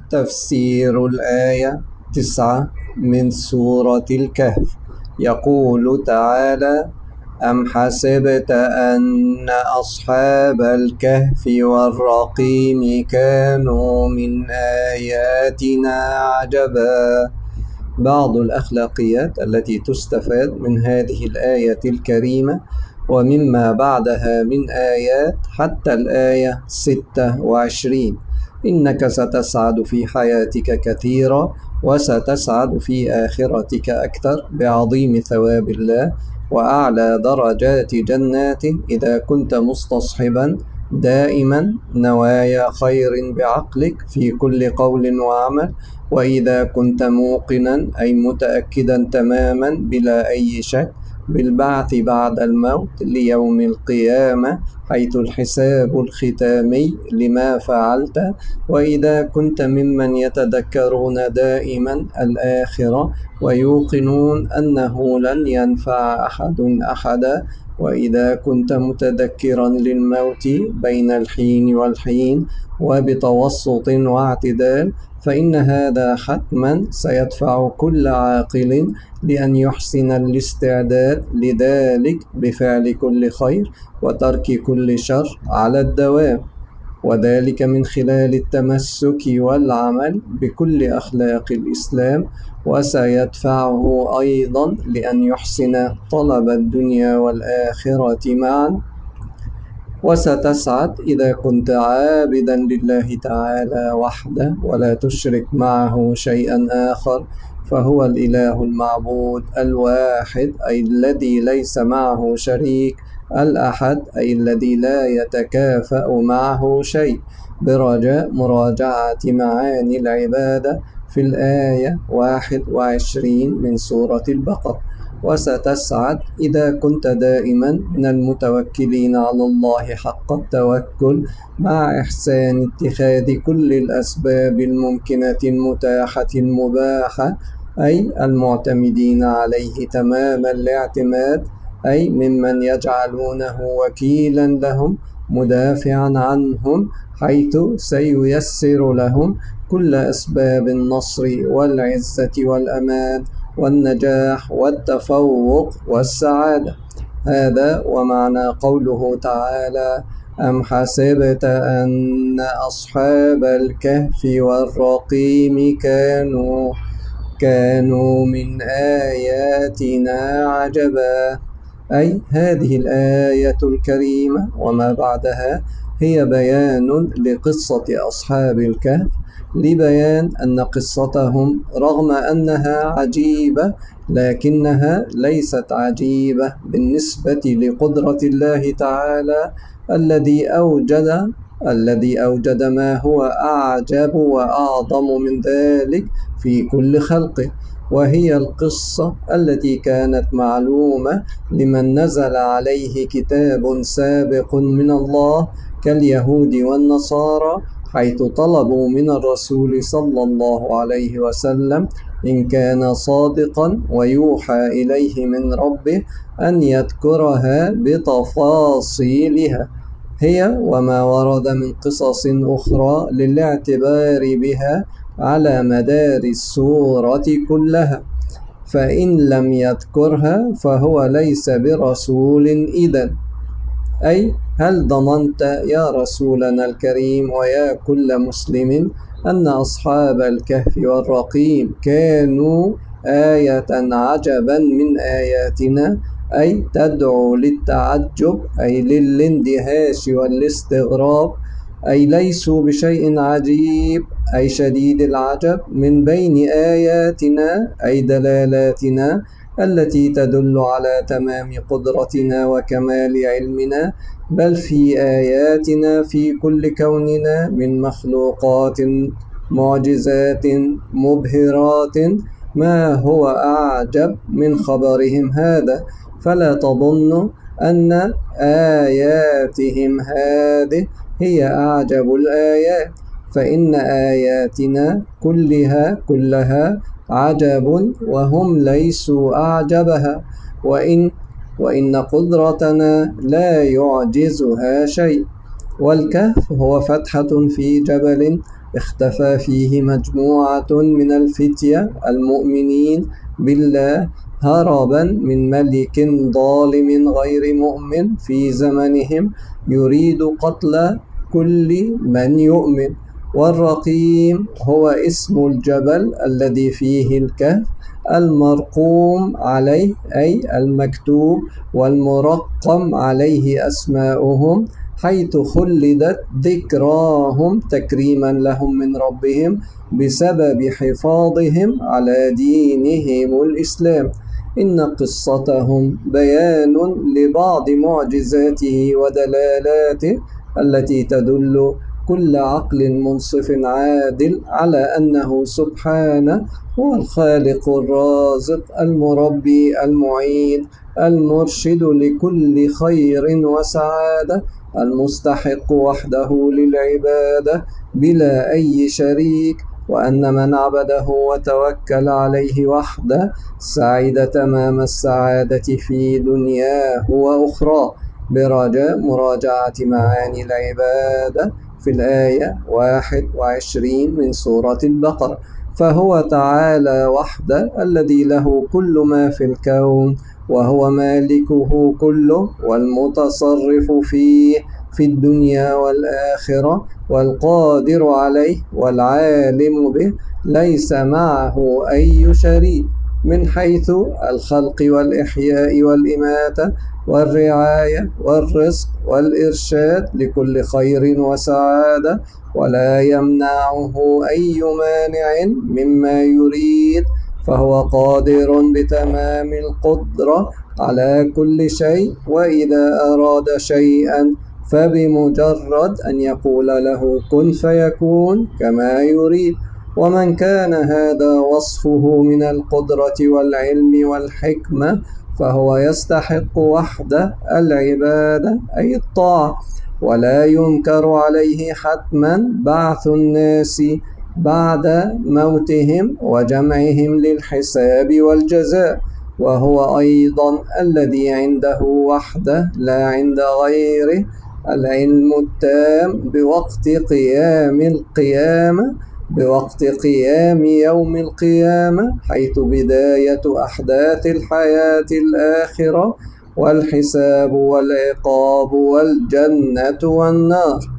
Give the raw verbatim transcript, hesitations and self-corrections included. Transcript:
تفسير الآية تسعة من سورة الكهف. يقول تعالى: أم حسبت أن أصحاب الكهف والرقيم كانوا من آياتنا عجبا. بعض الأخلاقيات التي تستفاد من هذه الآية الكريمة ومما بعدها من آيات حتى الآية ستة وعشرين: إنك ستسعد في حياتك كثيرا وستسعد في آخرتك أكثر بعظيم ثواب الله وأعلى درجات جناته إذا كنت مستصحبا دائما نوايا خير بعقلك في كل قول وعمل، وإذا كنت موقنا أي متأكدا تماما بلا أي شك بالبعث بعد الموت ليوم القيامة حيث الحساب الختامي لما فعلت، وإذا كنت ممن يتذكرون دائما الآخرة ويوقنون أنه لن ينفع أحد أحدا، وإذا كنت متذكرا للموت بين الحين والحين وبتوسط واعتدال، فإن هذا حتما سيدفع كل عاقل لأن يحسن الاستعداد لذلك بفعل كل خير وترك كل شر على الدوام، وذلك من خلال التمسك والعمل بكل أخلاق الإسلام، وسيدفعه أيضا لأن يحسن طلب الدنيا والآخرة معا. وستسعد إذا كنت عابدا لله تعالى وحده ولا تشرك معه شيئا آخر، فهو الإله المعبود الواحد أي الذي ليس معه شريك، الأحد أي الذي لا يتكافأ معه شيء، برجاء مراجعة معاني العبادة في الآية واحد وعشرين من سورة البقرة. وستسعد إذا كنت دائما من المتوكلين على الله حق التوكل مع إحسان اتخاذ كل الأسباب الممكنة المتاحة المباحة، أي المعتمدين عليه تمام الاعتماد، أي ممن يجعلونه وكيلا لهم مدافعا عنهم حيث سييسر لهم كل أسباب النصر والعزة والأمان والنجاح والتفوق والسعادة. هذا ومعنى قوله تعالى: أم حسبت أن أصحاب الكهف والرقيم كانوا كانوا من آياتنا عجبا. أي هذه الآية الكريمة وما بعدها هي بيان لقصة أصحاب الكهف، لبيان أن قصتهم رغم أنها عجيبة لكنها ليست عجيبة بالنسبة لقدرة الله تعالى الذي أوجد الذي أوجد ما هو أعجب وأعظم من ذلك في كل خلقه، وهي القصة التي كانت معلومة لمن نزل عليه كتاب سابق من الله كاليهود والنصارى، حيث طلبوا من الرسول صلى الله عليه وسلم إن كان صادقا ويوحى إليه من ربه أن يذكرها بتفاصيلها، هي وما ورد من قصص أخرى للاعتبار بها على مدار السورة كلها، فإن لم يذكرها فهو ليس برسول إذن. أي هل ظننت يا رسولنا الكريم ويا كل مسلم أن أصحاب الكهف والرقيم كانوا آية عجبا من آياتنا، أي تدعو للتعجب أي للاندهاش والاستغراب، أي ليسوا بشيء عجيب أي شديد العجب من بين آياتنا أي دلالاتنا التي تدل على تمام قدرتنا وكمال علمنا، بل في آياتنا في كل كوننا من مخلوقات معجزات مبهرات ما هو أعجب من خبرهم هذا، فلا تظن أن آياتهم هذه هي أعجب الآيات، فإن آياتنا كلها كلها عجب وهم ليسوا أعجبها، وإن وإن قدرتنا لا يعجزها شيء. والكهف هو فتحة في جبل اختفى فيه مجموعة من الفتية المؤمنين بالله هربا من ملك ظالم غير مؤمن في زمنهم يريد قتل كل من يؤمن. والرقيم هو اسم الجبل الذي فيه الكهف المرقوم عليه أي المكتوب والمرقم عليه أسماؤهم، حيث خلدت ذكراهم تكريما لهم من ربهم بسبب حفاظهم على دينهم الإسلام. إن قصتهم بيان لبعض معجزاته ودلالاته التي تدل كل عقل منصف عادل على أنه سبحانه هو الخالق الرازق المربي المعين المرشد لكل خير وسعادة، المستحق وحده للعبادة بلا أي شريك، وأن من عبده وتوكل عليه وحده سعد تمام السعادة في دنياه وأخراه. برجاء مراجعة معاني العبادة في الآية واحد وعشرين من سورة البقرة. فهو تعالى وحده الذي له كل ما في الكون وهو مالكه كله والمتصرف فيه في الدنيا والآخرة والقادر عليه والعالم به، ليس معه أي شريك من حيث الخلق والإحياء والإماتة والرعاية والرزق والإرشاد لكل خير وسعادة، ولا يمنعه أي مانع مما يريد، فهو قادر بتمام القدرة على كل شيء، وإذا أراد شيئا فبمجرد أن يقول له كن فيكون كما يريد. ومن كان هذا وصفه من القدرة والعلم والحكمة فهو يستحق وحده العبادة أي الطاعة، ولا ينكر عليه حتما بعث الناس بعد موتهم وجمعهم للحساب والجزاء، وهو أيضا الذي عنده وحده لا عند غيره العلم التام بوقت قيام القيامة بوقت قيام يوم القيامة، حيث بداية أحداث الحياة الآخرة والحساب والعقاب والجنة والنار.